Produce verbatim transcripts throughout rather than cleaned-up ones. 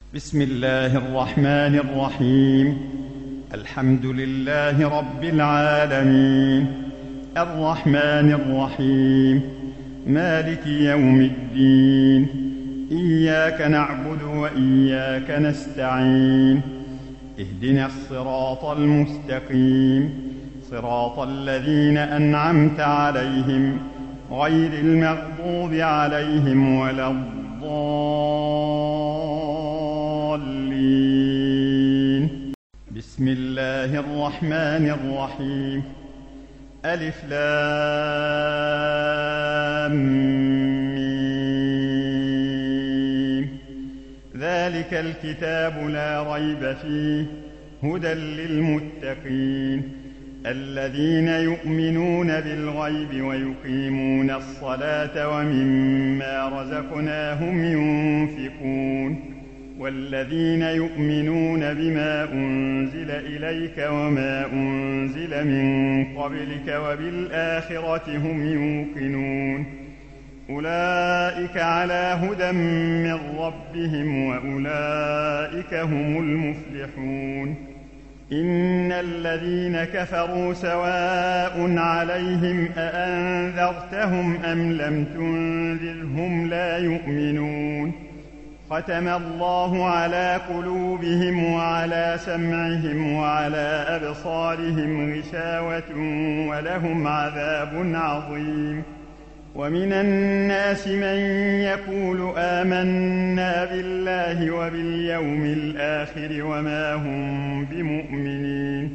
بسم الله الرحمن الرحيم. الحمد لله رب العالمين، الرحمن الرحيم، مالك يوم الدين. إياك نعبد وإياك نستعين. اهدنا الصراط المستقيم، صراط الذين أنعمت عليهم غير المغضوب عليهم ولا الضالين. بسم الله الرحمن الرحيم. ألف لام ميم. ذلك الكتاب لا ريب فيه هدى للمتقين الذين يؤمنون بالغيب ويقيمون الصلاة ومما رزقناهم ينفقون والذين يؤمنون بما أنزل إليك وما أنزل من قبلك وبالآخرة هم يوقنون أولئك على هدى من ربهم وأولئك هم المفلحون. إن الذين كفروا سواء عليهم أأنذرتهم أم لم تنذرهم لا يؤمنون. ختم الله على قلوبهم وعلى سمعهم وعلى أبصارهم غشاوة ولهم عذاب عظيم. ومن الناس من يقول آمنا بالله وباليوم الآخر وما هم بمؤمنين.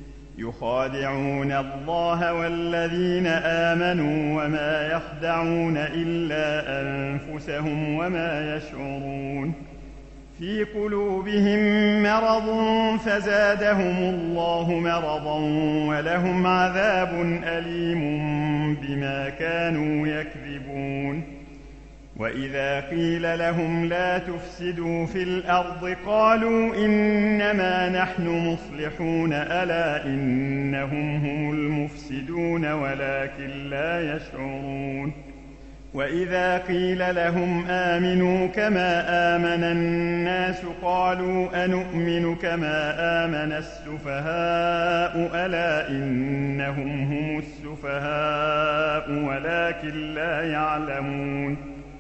يخادعون الله والذين آمنوا وما يخدعون إلا أنفسهم وما يشعرون. في قلوبهم مرض فزادهم الله مرضا ولهم عذاب أليم بما كانوا يكذبون. وإذا قيل لهم لا تفسدوا في الأرض قالوا إنما نحن مصلحون ألا إنهم هم المفسدون ولكن لا يشعرون. وإذا قيل لهم آمنوا كما آمن الناس قالوا أنؤمن كما آمن السفهاء ألا إنهم هم السفهاء ولكن لا يعلمون.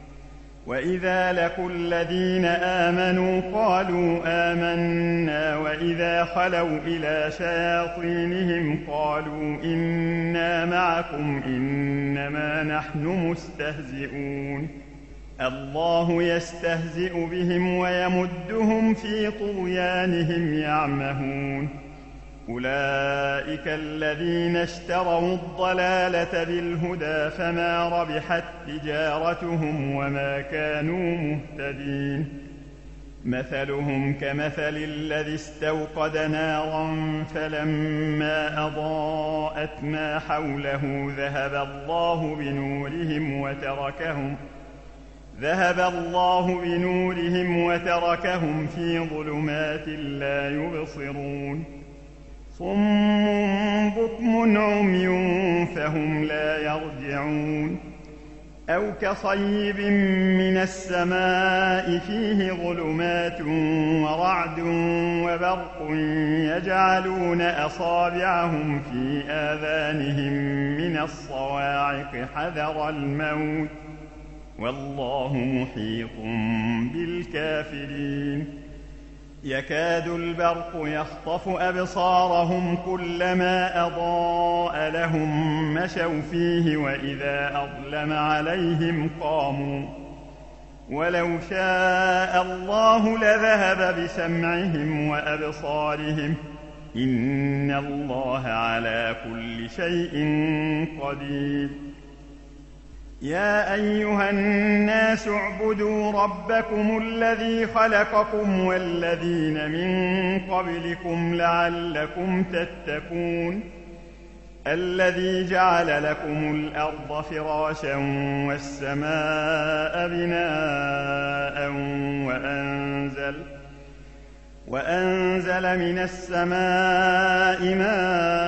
وإذا لقوا الذين آمنوا قالوا آمنا وإذا خلوا إلى شياطينهم قالوا إنا معكم إنما نحن مستهزئون. الله يستهزئ بهم ويمدهم في طغيانهم يعمهون. أولئك الذين اشتروا الضلالة بالهدى فما ربحت تجارتهم وما كانوا مهتدين. مثلهم كمثل الذي استوقد نارا فلما أضاءت ما حوله ذهب الله بنورهم وتركهم ذهب الله بنورهم وتركهم في ظلمات لا يبصرون. صم بكم عمي فهم لا يرجعون. أو كصيب من السماء فيه ظلمات ورعد وبرق يجعلون أصابعهم في آذانهم من الصواعق حذر الموت والله محيط بالكافرين. يكاد البرق يخطف أبصارهم كلما أضاء لهم مشوا فيه وإذا أظلم عليهم قاموا ولو شاء الله لذهب بسمعهم وأبصارهم إن الله على كل شيء قدير. يا أيها الناس اعبدوا ربكم الذي خلقكم والذين من قبلكم لعلكم تتقون. الذي جعل لكم الأرض فراشا والسماء بناء وأنزل وأنزل من السماء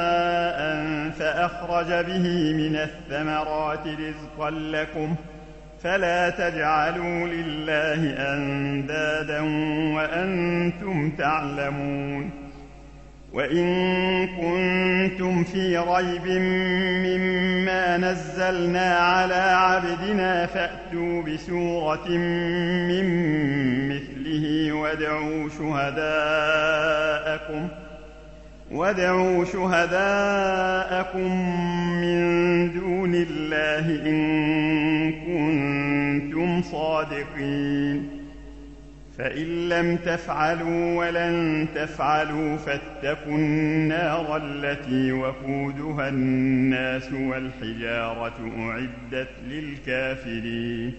ماء فأخرج به من الثمرات رزقا لكم فلا تجعلوا لله أندادا وأنتم تعلمون. وإن كنتم في ريب مما نزلنا على عبدنا فأتوا بسورة من مثله وادعوا شهداءكم وادعوا شهداءكم من دون الله إن كنتم صادقين. فإن لم تفعلوا ولن تفعلوا فاتقوا النار التي وقودها الناس والحجارة أعدت للكافرين.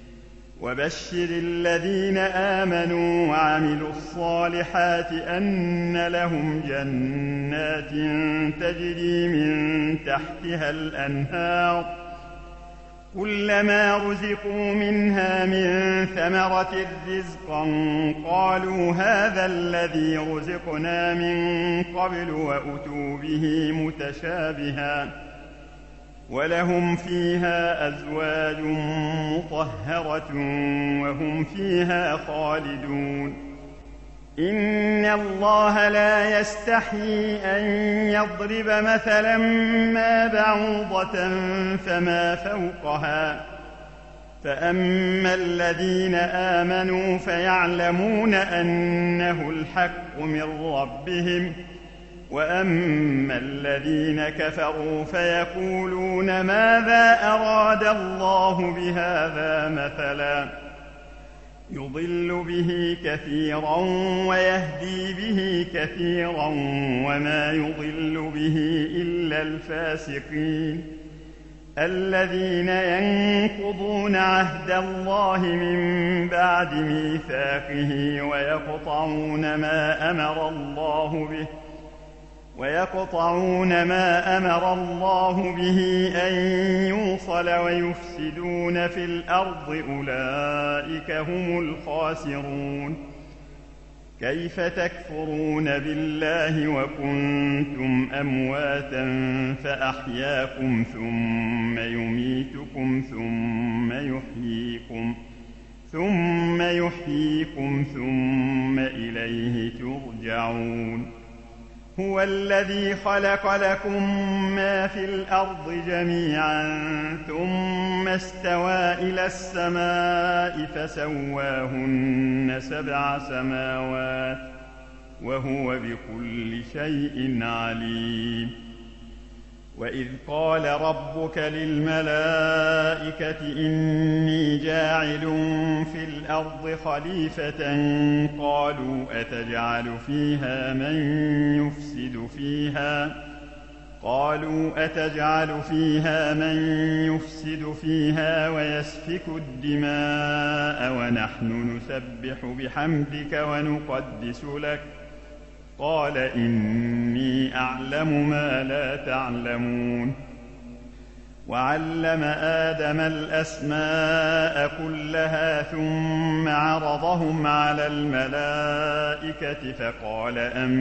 وبشر الذين آمنوا وعملوا الصالحات أن لهم جنات تجري من تحتها الأنهار كلما رزقوا منها من ثمرة رزقا قالوا هذا الذي رزقنا من قبل وأتوا به متشابها ولهم فيها أزواج مطهرة وهم فيها خالدون. إن الله لا يستحيي أن يضرب مثلا ما بعوضة فما فوقها فأما الذين آمنوا فيعلمون أنه الحق من ربهم وأما الذين كفروا فيقولون ماذا أراد الله بهذا مثلا يضل به كثيرا ويهدي به كثيرا وما يضل به إلا الفاسقين الذين ينقضون عهد الله من بعد ميثاقه ويقطعون ما أمر الله به ويقطعون ما أمر الله به أن يوصل ويفسدون في الأرض أولئك هم الخاسرون. كيف تكفرون بالله وكنتم أمواتا فأحياكم ثم يميتكم ثم يحييكم ثم يحييكم ثم إليه ترجعون. هو الذي خلق لكم ما في الأرض جميعا ثم استوى إلى السماء فسواهن سبع سماوات وهو بكل شيء عليم. وإذ قال ربك للملائكة إني جاعل في الأرض خليفة قالوا أتجعل فيها من يفسد فيها قالوا أتجعل فيها من يفسد فيها ويسفك الدماء ونحن نسبح بحمدك ونقدس لك قال إني أعلم ما لا تعلمون. وعلم آدم الأسماء كلها ثم عرضهم على الملائكة فقال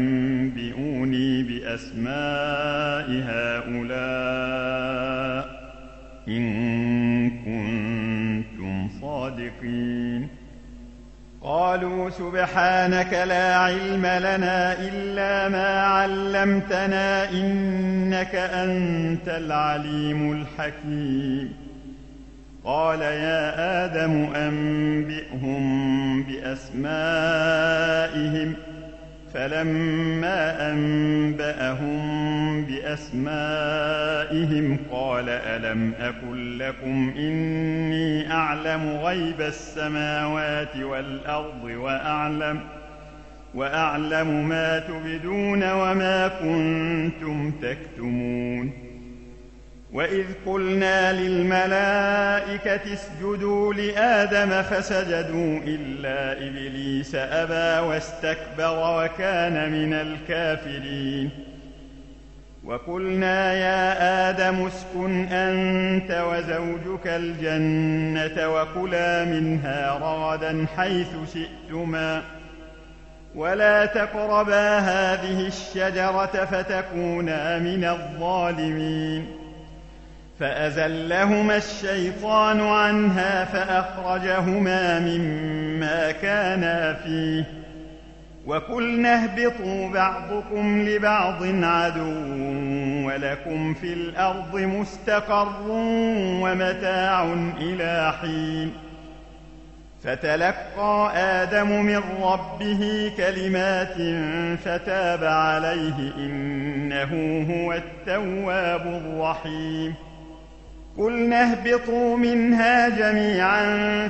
أنبئوني بأسماء هؤلاء إن كنتم صادقين. قالوا سبحانك لا علم لنا إلا ما علمتنا إنك أنت العليم الحكيم. قال يا آدم أنبئهم بأسمائهم فلما أنبأهم بأسمائهم قال ألم أقل لكم إني أعلم غيب السماوات والأرض وأعلم, وأعلم ما تبدون وما كنتم تكتمون. وإذ قلنا للملائكة اسجدوا لآدم فسجدوا إلا إبليس أبى واستكبر وكان من الكافرين. وقلنا يا آدم اسكن أنت وزوجك الجنة وكلا منها رغدا حيث شئتما ولا تقربا هذه الشجرة فتكونا من الظالمين. فأزلهما الشيطان عنها فأخرجهما مما كانا فيه وقلنا اهبطوا بعضكم لبعض عدو ولكم في الأرض مستقر ومتاع إلى حين فتلقى آدم من ربه كلمات فتاب عليه إنه هو التواب الرحيم قلنا اهبطوا منها جميعا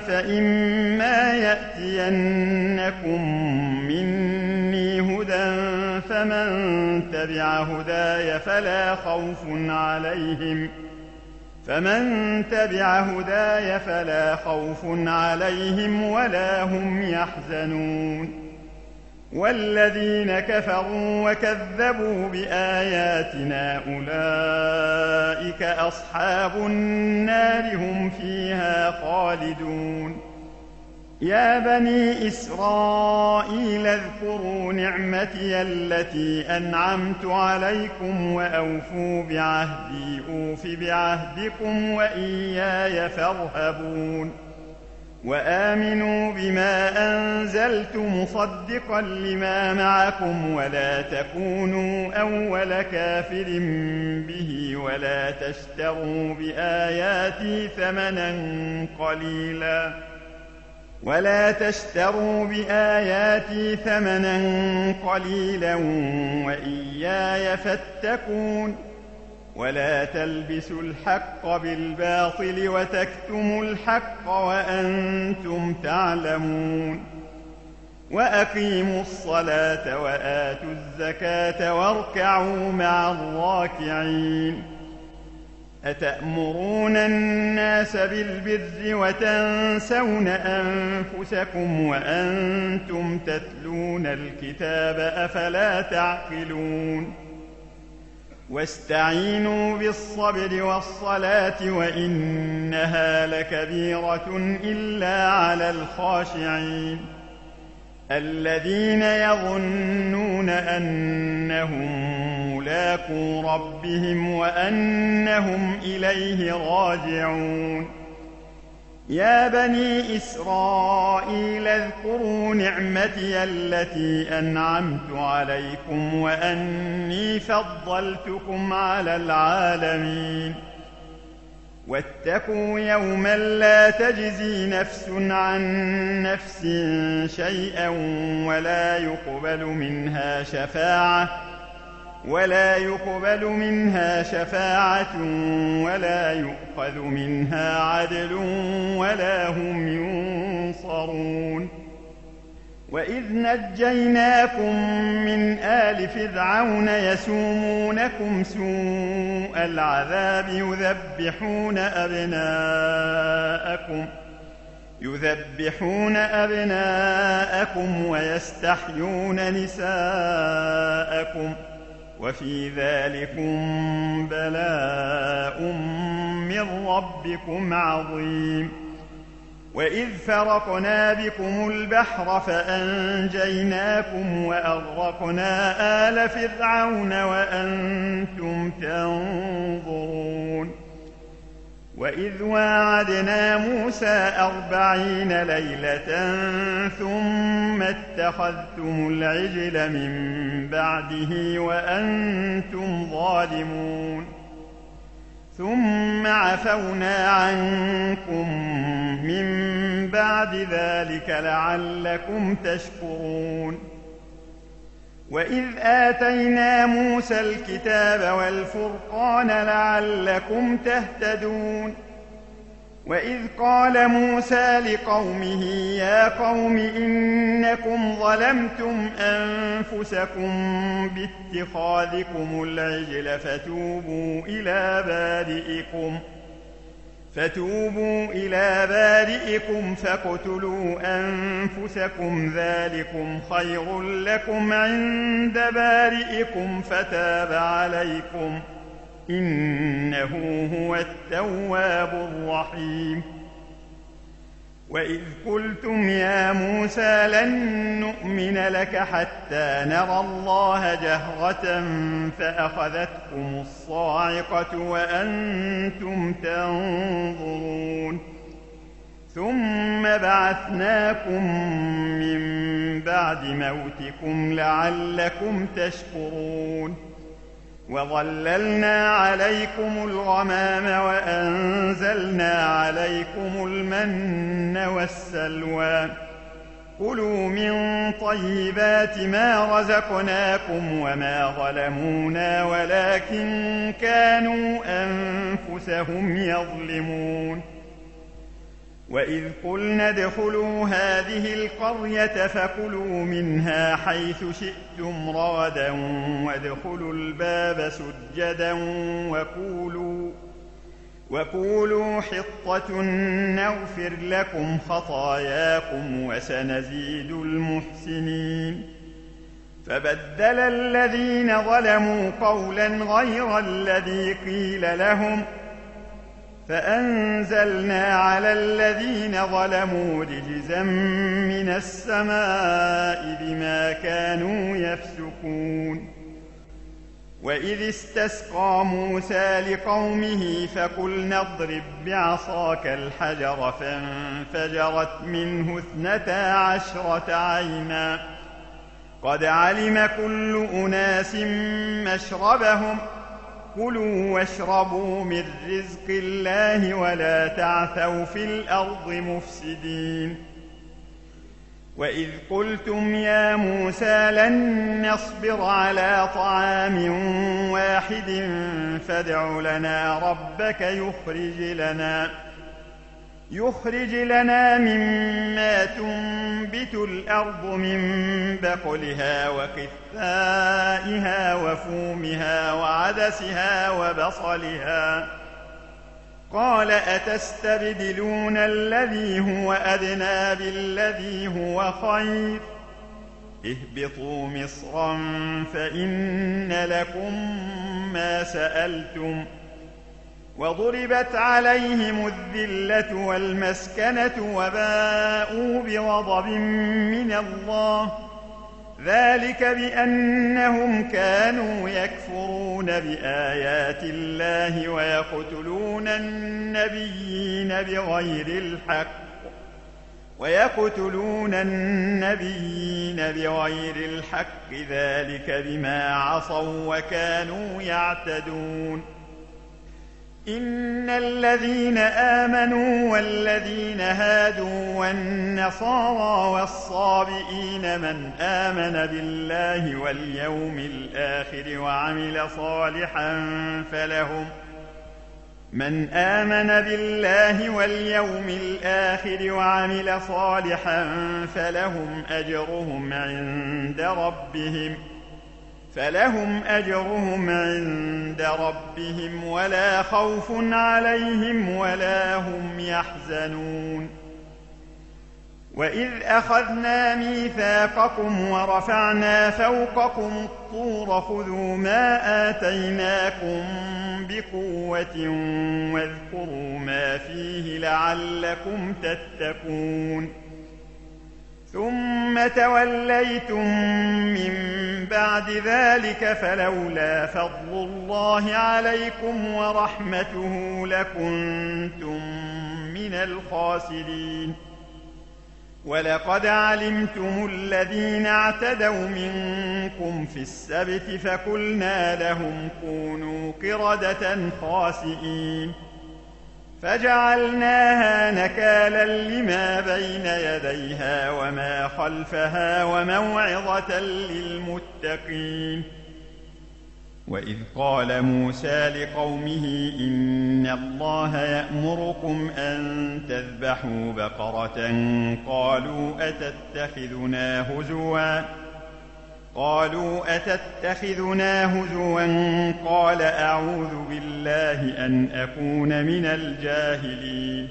فإما يأتينكم مني هدى فمن تبع هداي فلا خوف عليهم فمن تبع هداي فلا خوف عليهم ولا هم يحزنون والذين كفروا وكذبوا بآياتنا أولئك أصحاب النار هم فيها خالدون يا بني إسرائيل اذكروا نعمتي التي أنعمت عليكم وأوفوا بعهدي أوف بعهدكم وإياي فارهبون وآمنوا بما أنزلت مصدقا لما معكم ولا تكونوا أول كافر به ولا تشتروا بآياتي ثمنا قليلا ولا تشتروا بآياتي ثمنا قليلا وإياي فاتقون ولا تلبسوا الحق بالباطل وتكتموا الحق وأنتم تعلمون وأقيموا الصلاة وآتوا الزكاة واركعوا مع الراكعين أتأمرون الناس بالبر وتنسون أنفسكم وأنتم تتلون الكتاب أفلا تعقلون واستعينوا بالصبر والصلاة وإنها لكبيرة إلا على الخاشعين الذين يظنون أنهم ملاقو ربهم وأنهم إليه راجعون يا بني إسرائيل اذكروا نعمتي التي أنعمت عليكم وأني فضلتكم على العالمين واتقوا يوما لا تجزي نفس عن نفس شيئا ولا يقبل منها شفاعة ولا يقبل منها شفاعة ولا يؤخذ منها عدل ولا هم ينصرون وإذ نجيناكم من آل فرعون يسومونكم سوء العذاب يذبحون أبناءكم يذبحون أبناءكم ويستحيون نساءكم وفي ذلكم بلاء من ربكم عظيم وإذ فرقنا بكم البحر فأنجيناكم وأغرقنا آل فرعون وأنتم تنظرون وإذ واعدنا موسى أربعين ليلة ثم اتخذتم العجل من بعده وأنتم ظالمون ثم عفونا عنكم من بعد ذلك لعلكم تشكرون وإذ آتينا موسى الكتاب والفرقان لعلكم تهتدون وإذ قال موسى لقومه يا قوم إنكم ظلمتم أنفسكم باتخاذكم العجل فتوبوا إلى بارئكم فتوبوا إلى بارئكم فاقتلوا أنفسكم ذلكم خير لكم عند بارئكم فتاب عليكم إنه هو التواب الرحيم وإذ قلتم يا موسى لن نؤمن لك حتى نرى الله جهرة فأخذتكم الصاعقة وأنتم تنظرون ثم بعثناكم من بعد موتكم لعلكم تشكرون وظللنا عليكم الغمام وأنزلنا عليكم المن والسلوى كلوا من طيبات ما رزقناكم وما ظلمونا ولكن كانوا أنفسهم يظلمون وإذ قلنا ادخلوا هذه القرية فكلوا منها حيث شئتم رغدا وادخلوا الباب سجدا وقولوا, وقولوا حطة نغفر لكم خطاياكم وسنزيد المحسنين فبدل الذين ظلموا قولا غير الذي قيل لهم فأنزلنا على الذين ظلموا رجزا من السماء بما كانوا يفسقون وإذ استسقى موسى لقومه فقلنا اضرب بعصاك الحجر فانفجرت منه اثنتا عشرة عينا قد علم كل أناس مشربهم كلوا واشربوا من رزق الله ولا تعثوا في الأرض مفسدين وإذ قلتم يا موسى لن نصبر على طعام واحد فادع لنا ربك يخرج لنا يخرج لنا مما تنبت الأرض من بقلها وقثائها وفومها وعدسها وبصلها قال أتستبدلون الذي هو أدنى بالذي هو خير اهبطوا مصرا فإن لكم ما سألتم وضربت عليهم الذلة والمسكنة وباءوا بغضب من الله ذلك بأنهم كانوا يكفرون بآيات الله ويقتلون النبيين بغير الحق ويقتلون النبيين بغير الحق ذلك بما عصوا وكانوا يعتدون إن الذين آمنوا والذين هادوا والنصارى والصابئين من آمن بالله واليوم الآخر وعمل صالحا فلهم من آمن بالله واليوم الآخر وعمل صالحا فلهم أجرهم عند ربهم فلهم أجرهم عند ربهم ولا خوف عليهم ولا هم يحزنون وإذ أخذنا ميثاقكم ورفعنا فوقكم الطور خذوا ما آتيناكم بقوة واذكروا ما فيه لعلكم تتقون ثم توليتم من بعد ذلك فلولا فضل الله عليكم ورحمته لكنتم من الخاسرين ولقد علمتم الذين اعتدوا منكم في السبت فقلنا لهم كونوا قردة خاسئين فجعلناها نكالا لما بين يديها وما خلفها وموعظة للمتقين وإذ قال موسى لقومه إن الله يأمركم أن تذبحوا بقرة قالوا أتتخذنا هزوا قالوا أتتخذنا هزوا قال أعوذ بالله أن أكون من الجاهلين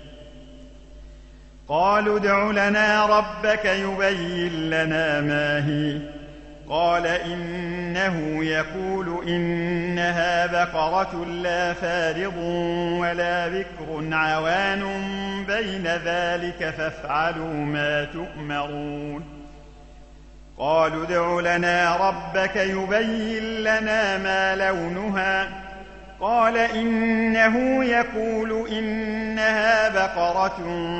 قالوا ادع لنا ربك يبين لنا ما هي قال إنه يقول إنها بقرة لا فارض ولا بكر عوان بين ذلك فافعلوا ما تؤمرون قالوا ادع لنا ربك يبين لنا ما لونها قال إنه يقول إنها بقرة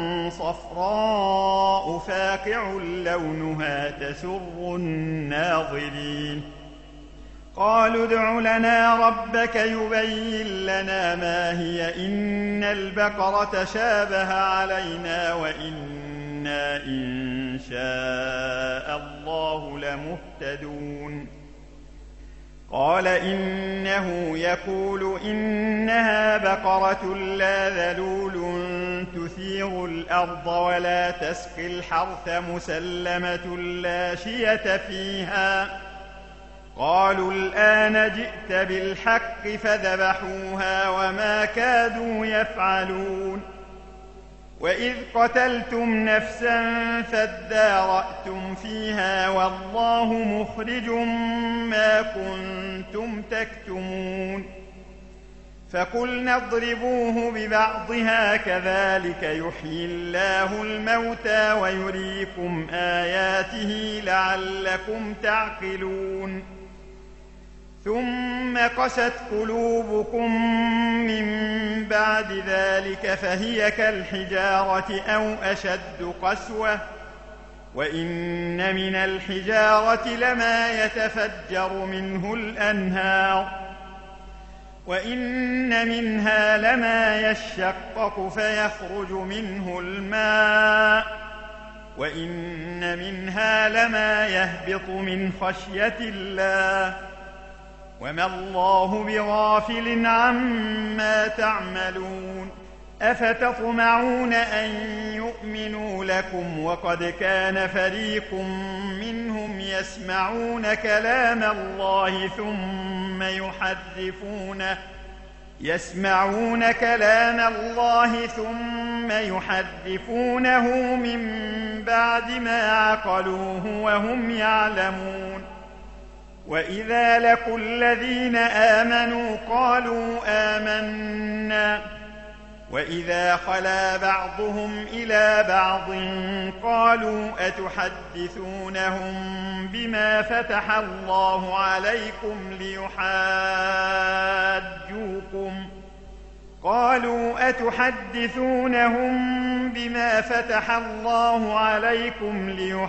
صفراء فاقع لونها تسر الناظرين قالوا ادع لنا ربك يبين لنا ما هي إن البقرة شابه علينا وإنا إن شاء الله لمهتدون قال إنه يقول إنها بقرة لا ذلول تثير الأرض ولا تسقي الحرث مسلمة لا شية فيها قالوا الآن جئت بالحق فذبحوها وما كادوا يفعلون وإذ قتلتم نفسا فادارأتم فيها والله مخرج ما كنتم تكتمون فقلنا اضربوه ببعضها كذلك يحيي الله الموتى ويريكم آياته لعلكم تعقلون ثم قست قلوبكم من بعد ذلك فهي كالحجارة أو أشد قسوة وإن من الحجارة لما يتفجر منه الأنهار وإن منها لما يشقق فيخرج منه الماء وإن منها لما يهبط من خشية الله وما الله بغافل عما تعملون أفتطمعون أن يؤمنوا لكم وقد كان فريق منهم يسمعون كلام الله ثم يحرفونه يسمعون كلام الله ثم يحرفونه من بعد ما عقلوه وهم يعلمون وإذا لقوا الذين آمنوا قالوا آمنا وإذا خلا بعضهم إلى بعض قالوا أتحدثونهم بما فتح الله عليكم ليحاجوكم قالوا أتحدثونهم بما فتح الله عليكم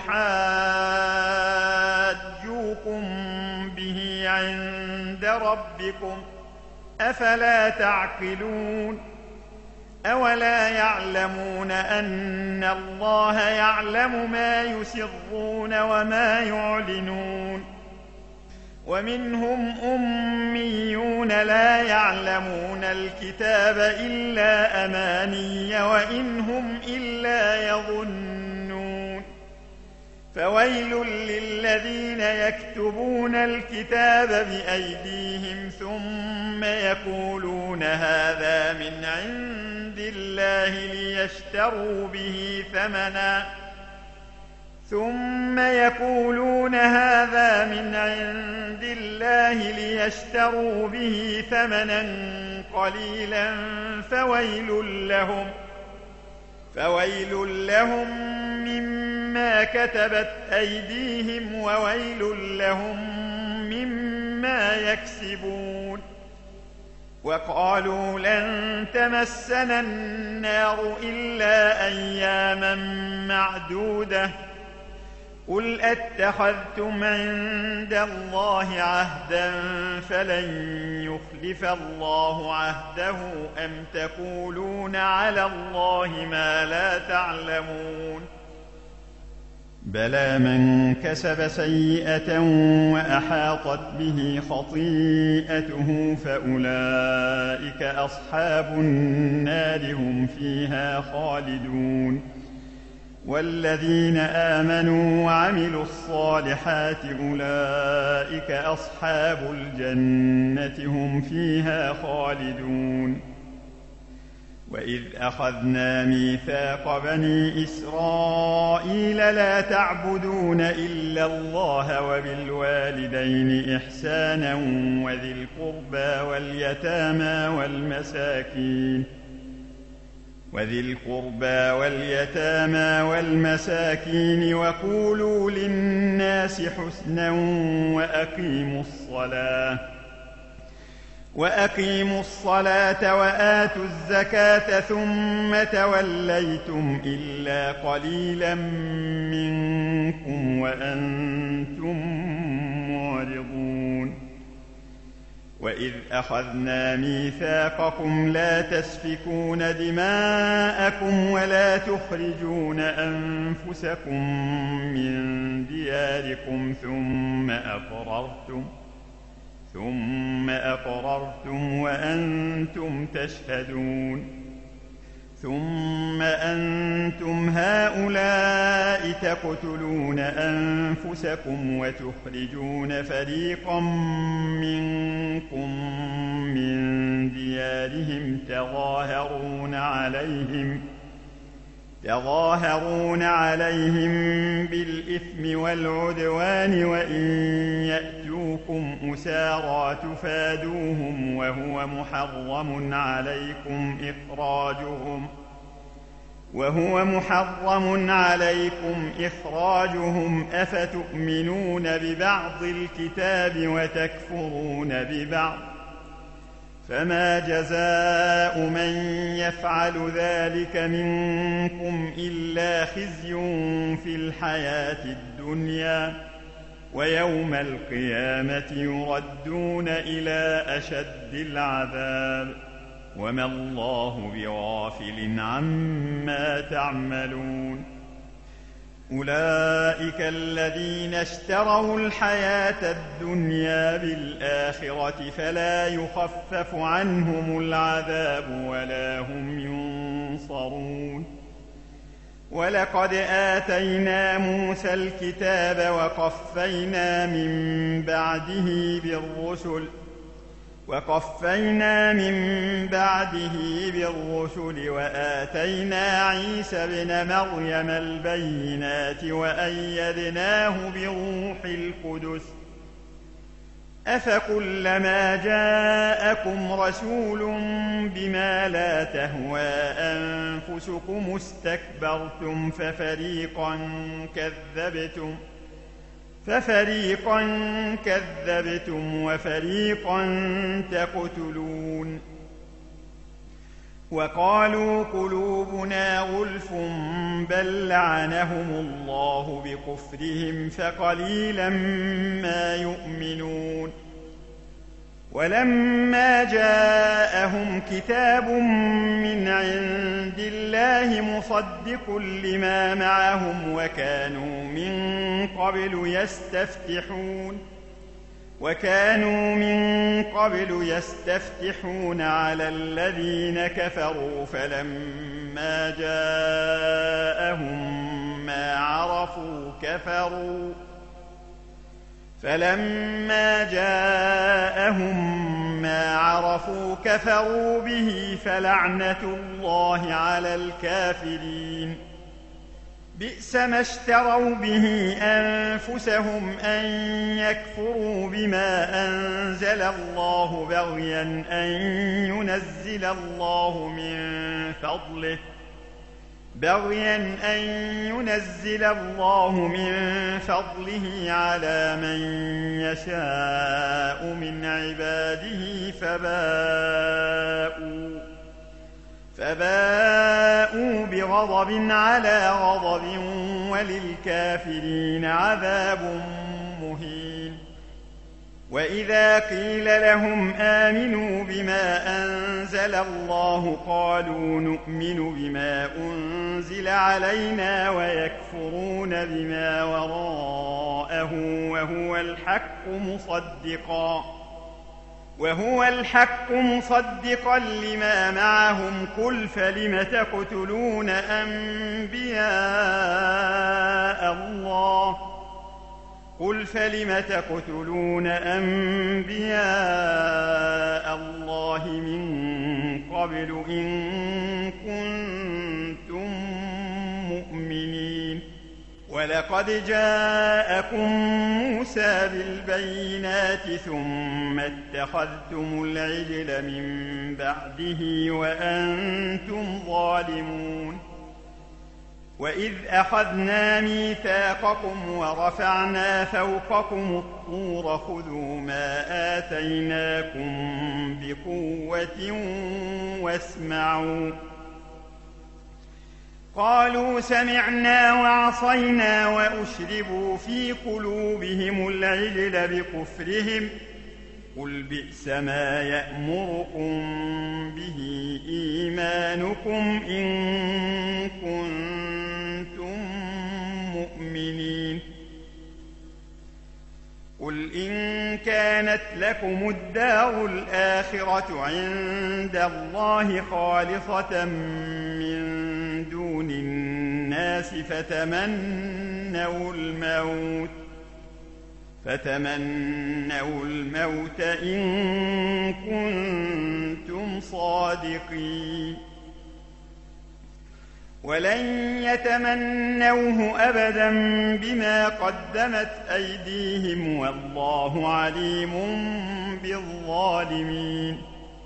ليحاجوكم به عند ربكم أفلا تعقلون أولا يعلمون أن الله يعلم ما يسرون وما يعلنون ومنهم أميون لا يعلمون الكتاب إلا أماني وإن هم إلا يظنون فويل للذين يكتبون الكتاب بأيديهم ثم يقولون هذا من عند الله ليشتروا به ثمنا ثم يقولون هذا من عند الله ليشتروا به ثمنا قليلا فويل لهم فويل لهم مما كتبت أيديهم وويل لهم مما يكسبون وقالوا لن تمسنا النار إلا أياما معدودة قل أتخذتم عند الله عهدا فلن يخلف الله عهده أم تقولون على الله ما لا تعلمون بلى من كسب سيئة وأحاطت به خطيئته فأولئك أصحاب النار هم فيها خالدون والذين آمنوا وعملوا الصالحات أولئك أصحاب الجنة هم فيها خالدون وإذ أخذنا ميثاق بني إسرائيل لا تعبدون إلا الله وبالوالدين إحسانا وذي القربى واليتامى والمساكين وذي القربى واليتامى والمساكين وقولوا للناس حسنا وأقيموا الصلاة وأقيموا الصلاة وآتوا الزكاة ثم توليتم إلا قليلا منكم وأنتم معرضون وإذ أخذنا ميثاقكم لا تسفكون دماءكم ولا تخرجون أنفسكم من دياركم ثم أقررتم ثم أقررتم وأنتم تشهدون ثم أنتم هؤلاء تقتلون أنفسكم وتخرجون فريقا منكم من ديارهم تظاهرون عليهم تظاهرون عليهم بالإثم والعدوان وإن يأتوكم أسارى تفادوهم وهو محرم عليكم إخراجهم وهو محرم عليكم إخراجهم أفتؤمنون ببعض الكتاب وتكفرون ببعض فما جزاء من يفعل ذلك منكم إلا خزي في الحياة الدنيا ويوم القيامة يردون إلى أشد العذاب وما الله بغافل عما تعملون أولئك الذين اشتروا الحياة الدنيا بالآخرة فلا يخفف عنهم العذاب ولا هم ينصرون ولقد آتينا موسى الكتاب وقفينا من بعده بالرسل وقفينا من بعده بالرسل وآتينا عيسى ابن مريم البينات وأيدناه بروح القدس أفكلما جاءكم رسول بما لا تهوى أنفسكم استكبرتم ففريقا كذبتم ففريقا كذبتم وفريقا تقتلون وقالوا قلوبنا غلف بل لعنهم الله بكفرهم فقليلا ما يؤمنون ولما جاءهم كتاب من عند الله مصدق لما معهم وكانوا من قبل يستفتحون وكانوا من قبل يستفتحون على الذين كفروا فلما جاءهم ما عرفوا كفروا فلما جاءهم ما عرفوا كفروا به فلعنة الله على الكافرين بئس ما اشتروا به أنفسهم أن يكفروا بما أنزل الله بغيا أن ينزل الله من فضله بغيا أن ينزل الله من فضله على من يشاء من عباده فباءوا فباءوا بغضب على غضب وللكافرين عذاب مهين وإذا قيل لهم آمنوا بما أنزل الله قالوا نؤمن بما أنزل علينا ويكفرون بما وراءه وهو الحق مصدقا وهو الحق مصدقا لما معهم قل فلم تقتلون أنبياء الله قل فلم تقتلون أنبياء الله من قبل إن كنتم مؤمنين ولقد جاءكم موسى بالبينات ثم اتخذتم العجل من بعده وأنتم ظالمون وإذ أخذنا ميثاقكم ورفعنا فوقكم الطور خذوا ما آتيناكم بقوة واسمعوا قالوا سمعنا وعصينا وأشربوا في قلوبهم العجل بكفرهم قل بئس ما يأمركم به إيمانكم إن كنتم مؤمنين قل إن كانت لكم الدار الآخرة عند الله خالصة من دون الناس فتمنوا الموت فتمنوا الموت إن كنتم صادقين ولن يتمنوه أبدا بما قدمت أيديهم والله عليم بالظالمين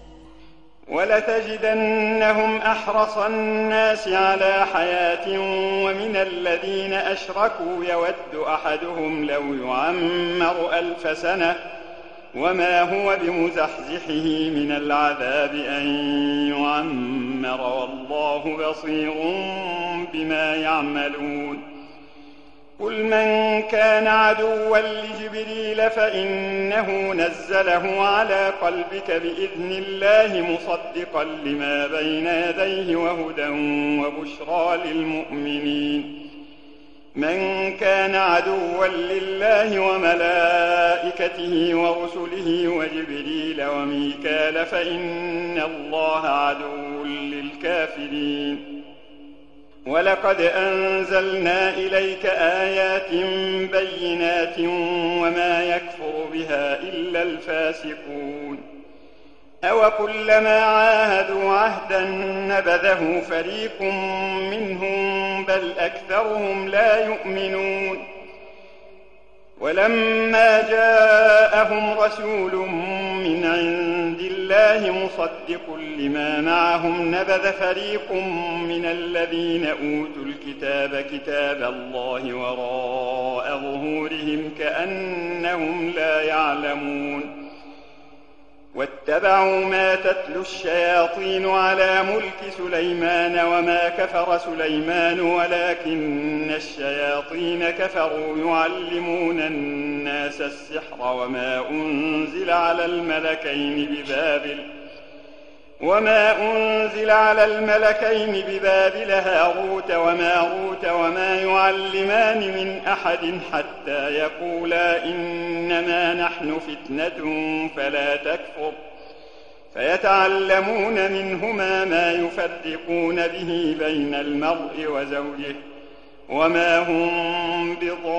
ولتجدنهم أحرص الناس على حياة ومن الذين أشركوا يود أحدهم لو يعمر ألف سنة وما هو بمزحزحه من العذاب أن يعمر والله بصير بما يعملون قل من كان عدوا لجبريل فإنه نزله على قلبك بإذن الله مصدقا لما بين يديه وهدى وبشرى للمؤمنين من كان عدوا لله وملائكته ورسله وجبريل وميكال فإن الله عدو للكافرين ولقد أنزلنا إليك آيات بينات وما يكفر بها إلا الفاسقون أوكلما عاهدوا عهدا نبذه فريق منهم بل أكثرهم لا يؤمنون ولما جاءهم رسول من عند الله مصدق لما معهم نبذ فريق من الذين أوتوا الكتاب كتاب الله وراء ظهورهم كأنهم لا يعلمون واتبعوا ما تتلو الشياطين على ملك سليمان وما كفر سليمان ولكن الشياطين كفروا يعلمون الناس السحر وما أنزل على الملكين ببابل وما أنزل على الملكين ببابل هاروت وماروت وما يعلمان من أحد حتى يقولا إنما نحن فتنة فلا تكفر فيتعلمون منهما ما يفرقون به بين المرء وزوجه وما هم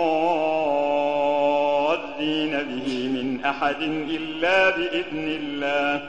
بضارين به من أحد إلا بإذن الله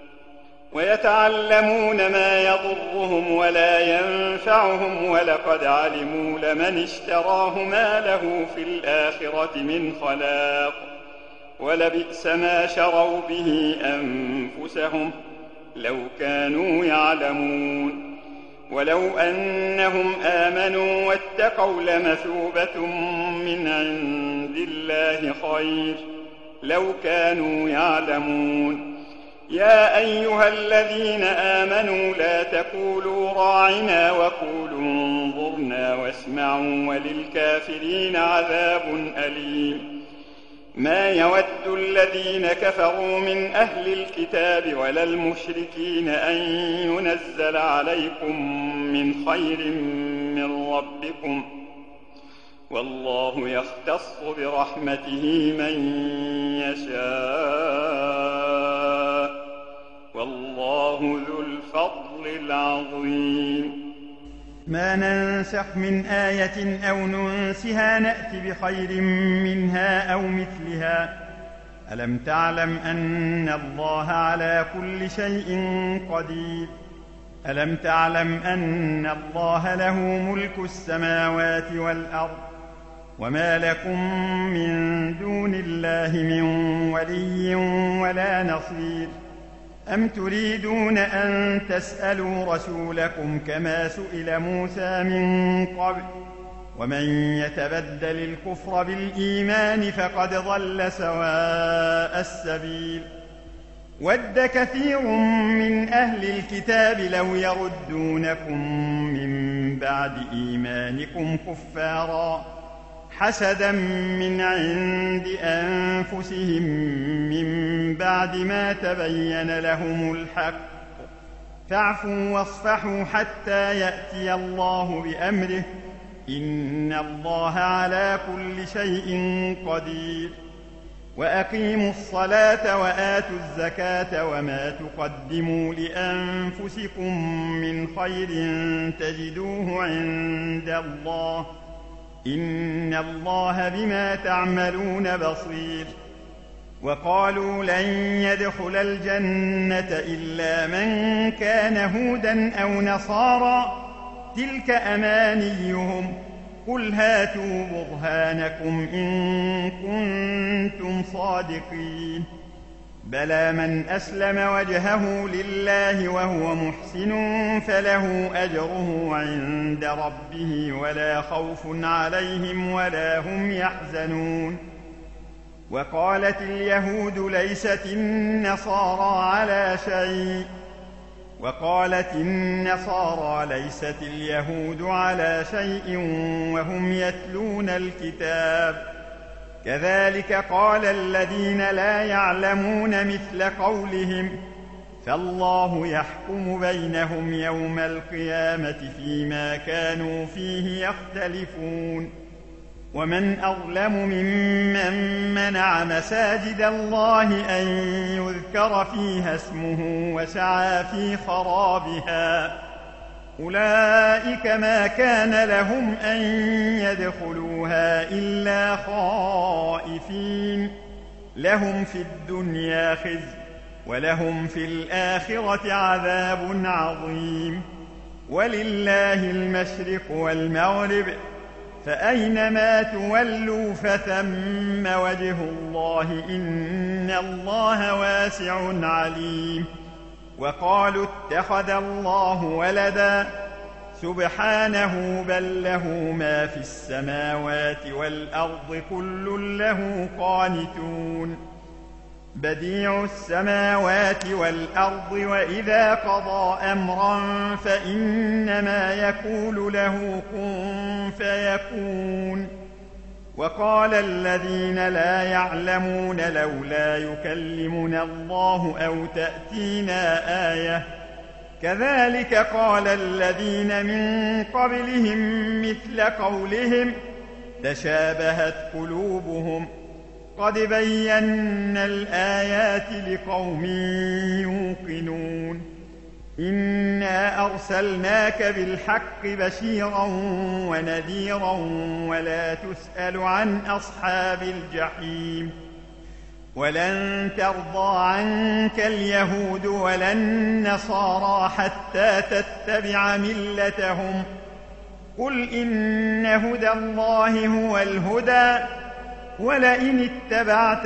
ويتعلمون ما يضرهم ولا ينفعهم ولقد علموا لمن اشتراه ما له في الآخرة من خلاق ولبئس ما شروا به أنفسهم لو كانوا يعلمون ولو أنهم آمنوا واتقوا لمثوبة من عند الله خير لو كانوا يعلمون يا أيها الذين آمنوا لا تقولوا راعنا وقولوا انظرنا واسمعوا وللكافرين عذاب أليم ما يود الذين كفروا من أهل الكتاب ولا المشركين أن ينزل عليكم من خير من ربكم والله يختص برحمته من يشاء والله ذو الفضل العظيم ما ننسخ من آية أو ننسها نأت بخير منها أو مثلها ألم تعلم أن الله على كل شيء قدير ألم تعلم أن الله له ملك السماوات والأرض وما لكم من دون الله من ولي ولا نصير أم تريدون أن تسألوا رسولكم كما سئل موسى من قبل ومن يتبدل الكفر بالإيمان فقد ضل سواء السبيل ود كثير من أهل الكتاب لو يردونكم من بعد إيمانكم كفارا حسدا من عند أنفسهم من بعد ما تبين لهم الحق فاعفوا واصفحوا حتى يأتي الله بأمره إن الله على كل شيء قدير وأقيموا الصلاة وآتوا الزكاة وما تقدموا لأنفسكم من خير تجدوه عند الله إن الله بما تعملون بصير وقالوا لن يدخل الجنة إلا من كان هودا أو نصارى تلك أمانيهم قل هاتوا برهانكم إن كنتم صادقين بلى من أسلم وجهه لله وهو محسن فله أجره عند ربه ولا خوف عليهم ولا هم يحزنون وقالت اليهود ليست النصارى على شيء وقالت النصارى ليست اليهود على شيء وهم يتلون الكتاب كذلك قال الذين لا يعلمون مثل قولهم فالله يحكم بينهم يوم القيامة فيما كانوا فيه يختلفون ومن أظلم ممن منع مساجد الله أن يذكر فيها اسمه وسعى في خرابها أولئك ما كان لهم أن يدخلوها إلا خائفين لهم في الدنيا خزي ولهم في الآخرة عذاب عظيم ولله المشرق والمغرب فأينما تولوا فثم وجه الله إن الله واسع عليم وقالوا اتخذ الله ولدا سبحانه بل له ما في السماوات والأرض كل له قانتون بديع السماوات والأرض وإذا قضى أمرا فإنما يقول له كن فيكون وقال الذين لا يعلمون لولا يكلمنا الله أو تأتينا آية كذلك قال الذين من قبلهم مثل قولهم تشابهت قلوبهم قد بينا الآيات لقوم يوقنون إنا أرسلناك بالحق بشيرا ونذيرا ولا تسأل عن أصحاب الجحيم ولن ترضى عنك اليهود ولا النصارى حتى تتبع ملتهم قل إن هدى الله هو الهدى ولئن اتبعت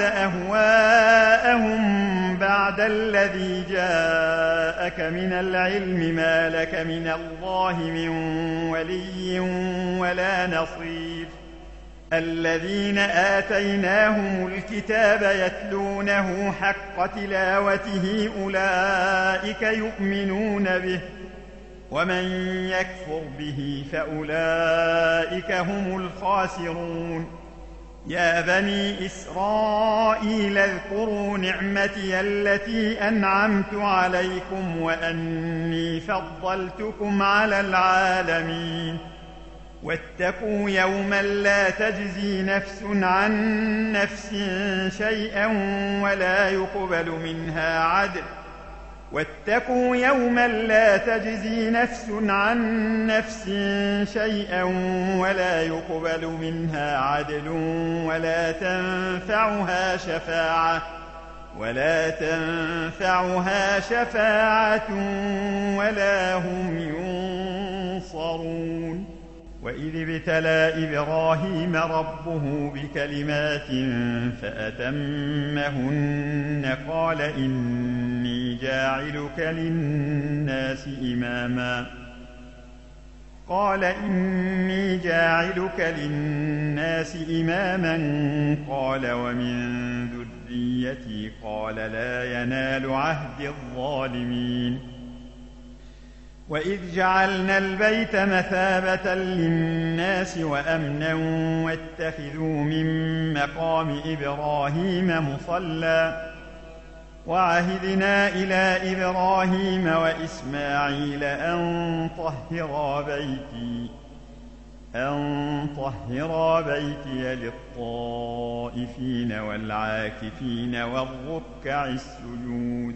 أهواءهم بعد الذي جاءك من العلم ما لك من الله من ولي ولا نصير الذين آتيناهم الكتاب يتلونه حق تلاوته أولئك يؤمنون به ومن يكفر به فأولئك هم الخاسرون يا بني إسرائيل اذكروا نعمتي التي أنعمت عليكم وأني فضلتكم على العالمين واتقوا يوما لا تجزي نفس عن نفس شيئا ولا يقبل منها عدل واتقوا يوما لا تجزي نفس عن نفس شيئا ولا يقبل منها عدل ولا تنفعها شفاعة ولا تنفعها شفاعة ولا هم ينصرون. وإذ ابتلى إبراهيم ربه بكلمات فأتمهن قال إني جاعلك للناس إماما قال إني جاعلك للناس إماما قال ومن ذريتي قال لا ينال عهد الظالمين. وإذ جعلنا البيت مثابة للناس وأمنا واتخذوا من مقام إبراهيم مصلى وعهدنا إلى إبراهيم وإسماعيل أن طهرا بيتي أن طهرا بيتي للطائفين والعاكفين والركع السجود.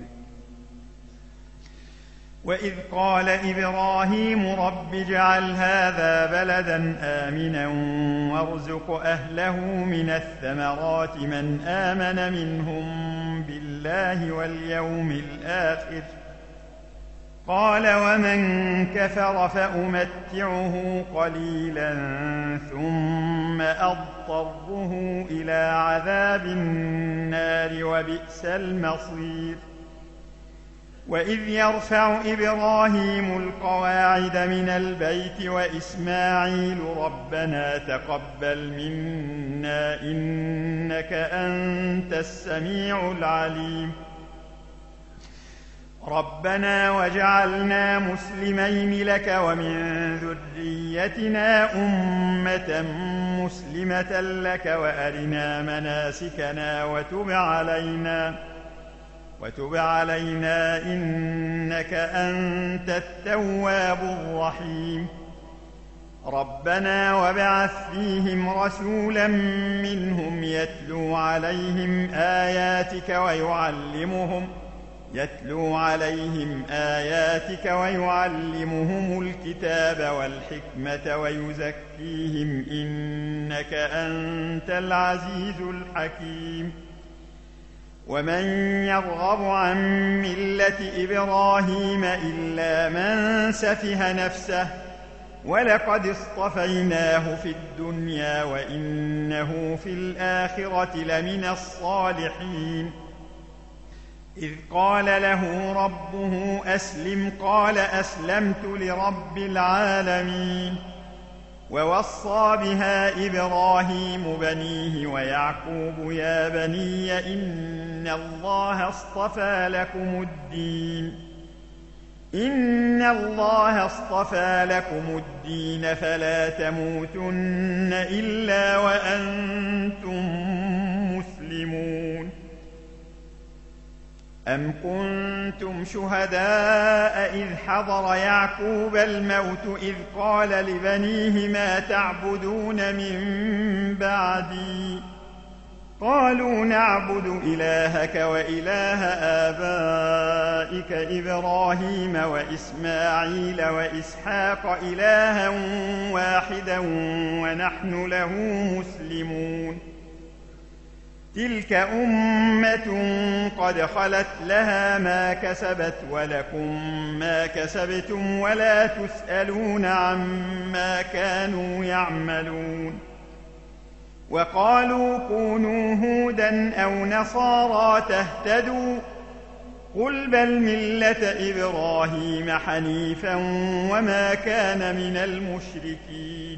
وإذ قال إبراهيم رب اجعل هذا بلدا آمنا وارزق أهله من الثمرات من آمن منهم بالله واليوم الآخر قال ومن كفر فأمتعه قليلا ثم أضطره إلى عذاب النار وبئس المصير. وإذ يرفع إبراهيم القواعد من البيت وإسماعيل ربنا تقبل منا إنك أنت السميع العليم ربنا وجعلنا مسلمين لك ومن ذريتنا أمة مسلمة لك وأرنا مناسكنا وتب علينا وتب علينا إنك أنت التواب الرحيم. ربنا وابعث فيهم رسولا منهم يتلو عليهم آياتك ويعلمهم يتلو عليهم آياتك ويعلمهم الكتاب والحكمة ويزكيهم إنك أنت العزيز الحكيم. ومن يرغب عن ملة إبراهيم إلا من سفه نفسه ولقد اصطفيناه في الدنيا وإنه في الآخرة لمن الصالحين. إذ قال له ربه أسلم قال أسلمت لرب العالمين. ووصى بها إبراهيم بنيه ويعقوب يا بني إن الله اصطفى لكم الدين إن الله اصطفى لكم الدين فلا تموتن إلا وأنتم مسلمون. أم كنتم شهداء إذ حضر يعقوب الموت إذ قال لبنيه ما تعبدون من بعدي قالوا نعبد إلهك وإله آبائك إبراهيم وإسماعيل وإسحاق إلها واحدا ونحن له مسلمون. تلك أمة قد خلت لها ما كسبت ولكم ما كسبتم ولا تسألون عما كانوا يعملون. وقالوا كونوا هودا أو نصارى تهتدوا قل بل ملة إبراهيم حنيفا وما كان من المشركين.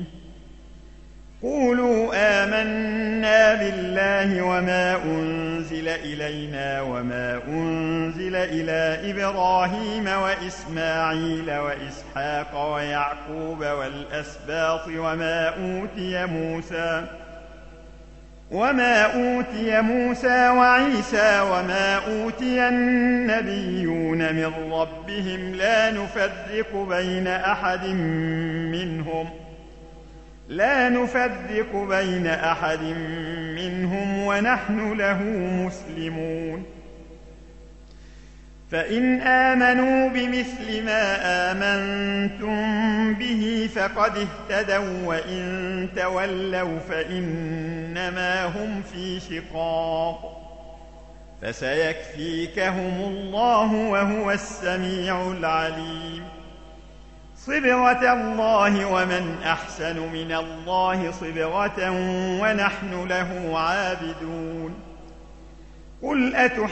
قولوا آمنا بالله وما أنزل إلينا وما أنزل إلى إبراهيم وإسماعيل وإسحاق ويعقوب والأسباط وما أوتي موسى وما أوتي موسى وعيسى وما أوتي النبيون من ربهم لا نفرق بين أحد منهم لا نفرق بين أحد منهم ونحن له مسلمون. فإن آمنوا بمثل ما آمنتم به فقد اهتدوا وإن تولوا فإنما هم في شقاق فسيكفيكهم الله وهو السميع العليم صبغة الله ومن أحسن من الله صبغة ونحن له عابدون قل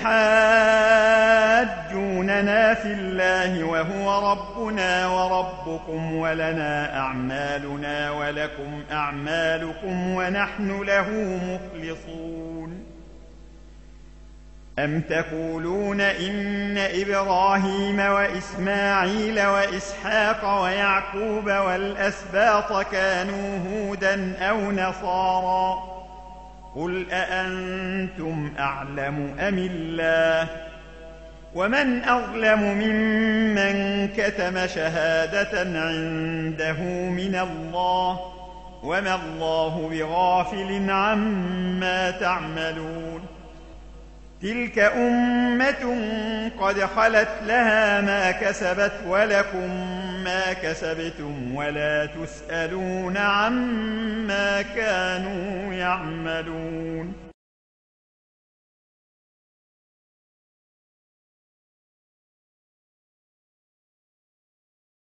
أتحاجوننا في الله وهو ربنا وربكم ولنا أعمالنا ولكم أعمالكم ونحن له مخلصون أم تقولون إن إبراهيم وإسماعيل وإسحاق ويعقوب والأسباط كانوا هودا أو نصارى قل أأنتم أعلم أم الله ومن أظلم ممن كتم شهادة عنده من الله وما الله بغافل عما تعملون تلك أمة قد خلت لها ما كسبت ولكم ما كسبتم ولا تسألون عما كانوا يعملون